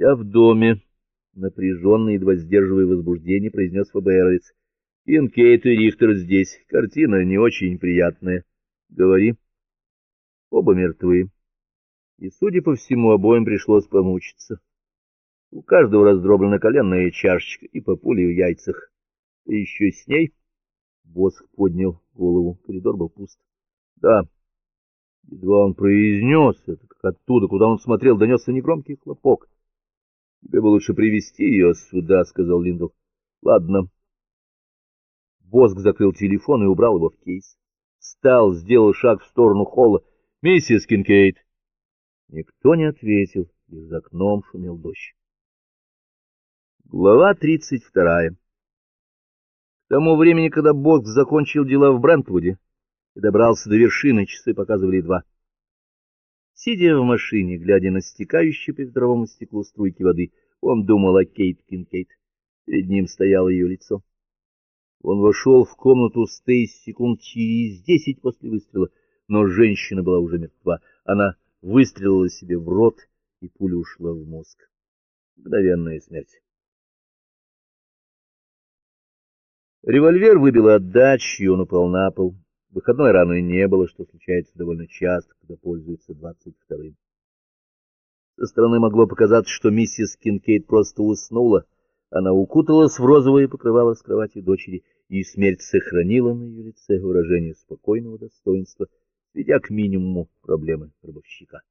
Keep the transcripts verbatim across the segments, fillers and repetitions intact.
Я в доме, напряженно, едва сдерживая возбуждение, произнес ФБРовец. Кинкейд и Рихтер здесь. Картина не очень приятная. Говори. Оба мертвы. И, судя по всему, обоим пришлось помучиться. У каждого раздроблена коленная чашечка и по пуле в яйцах. И еще с ней... Босх поднял голову. Коридор был пуст. Да. Едва он произнес это, как оттуда, куда он смотрел, донесся негромкий хлопок. — Тебе бы лучше привести ее сюда, — сказал Линдл. — Ладно. Босх закрыл телефон и убрал его в кейс. Встал, сделал шаг в сторону холла. — Миссис Кинкейд. Никто не ответил, лишь за окном шумел дождь. Глава тридцать вторая. К тому времени, когда Босх закончил дела в Брентвуде и добрался до вершины, часы показывали два. Сидя в машине, глядя на стекающие по ветровому стеклу струйки воды, он думал о Кейт Кинкейд. Перед ним стояло ее лицо. Он вошел в комнату Стейси секунд через десять после выстрела, но женщина была уже мертва. Она выстрелила себе в рот, и пуля ушла в мозг. Мгновенная смерть. Револьвер выбил отдачу, и он упал на пол. Выходной раны не было, что случается довольно часто, когда пользуются двадцать вторым. Со стороны могло показаться, что миссис Кинкейд просто уснула. Она укуталась в розовое покрывало с кровати дочери, и смерть сохранила на ее лице выражение спокойного достоинства, сведя к минимуму проблемы гробовщика.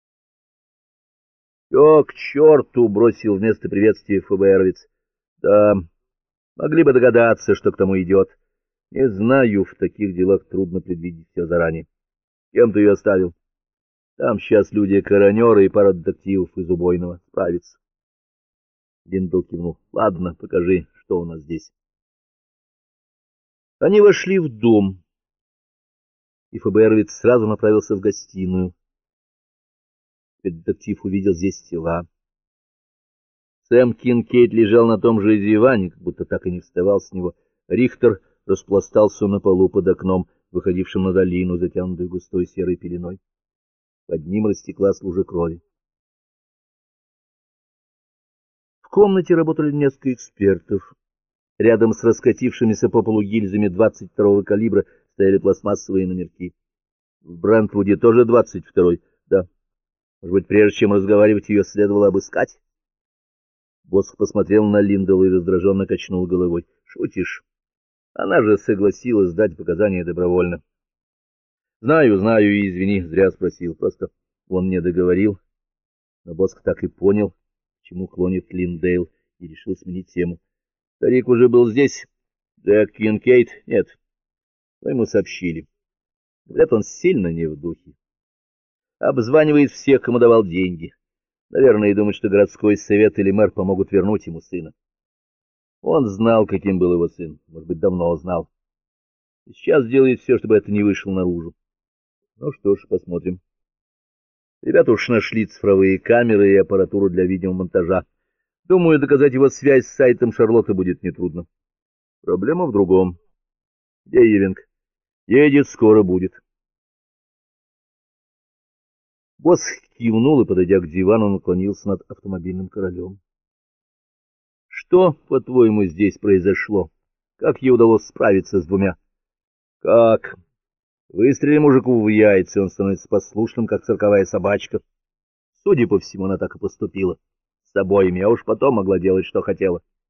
— Все к черту! — бросил вместо приветствия ФБРовец. — Да, могли бы догадаться, что к тому идет. Не знаю, в таких делах трудно предвидеть все заранее. Кем ты ее оставил? Там сейчас люди-коронеры и пара детективов из убойного справятся. Линдл кивнул. — Ладно, покажи, что у нас здесь. Они вошли в дом, и ФБРовец сразу направился в гостиную. Детектив увидел здесь тела. Сэм Кинкейд лежал на том же диване, как будто так и не вставал с него. Рихтер распластался на полу под окном, выходившим на долину, затянутую густой серой пеленой. Под ним растеклась лужа крови. В комнате работали несколько экспертов. Рядом с раскатившимися по полу гильзами двадцать второго калибра стояли пластмассовые номерки. В Брентвуде тоже двадцать второй, да. Может быть, прежде чем разговаривать, ее следовало обыскать? Босх посмотрел на Линдла и раздраженно качнул головой. — Шутишь? Она же согласилась дать показания добровольно. — Знаю, знаю, и извини, зря спросил. Просто он не договорил. Но Босх так и понял, к чему клонит Линдейл, и решил сменить тему. — Старик уже был здесь? Джек Кинкейд? Нет. Но ему сообщили. Говорят, он сильно не в духе. Обзванивает всех, кому давал деньги. Наверное, и думает, что городской совет или мэр помогут вернуть ему сына. Он знал, каким был его сын, может быть, давно знал. И сейчас делает все, чтобы это не вышло наружу. Ну что ж, посмотрим. Ребята уж нашли цифровые камеры и аппаратуру для видеомонтажа. Думаю, доказать его связь с сайтом Шарлотты будет нетрудно. Проблема в другом. Где Ивинг? Едет, скоро будет. Босх кивнул и, подойдя к дивану, наклонился над автомобильным королем. — Что, по-твоему, здесь произошло? Как ей удалось справиться с двумя? — Как? Выстрели мужику в яйца, он становится послушным, как цирковая собачка. Судя по всему, она так и поступила. С обоими, а уж потом могла делать, что хотела.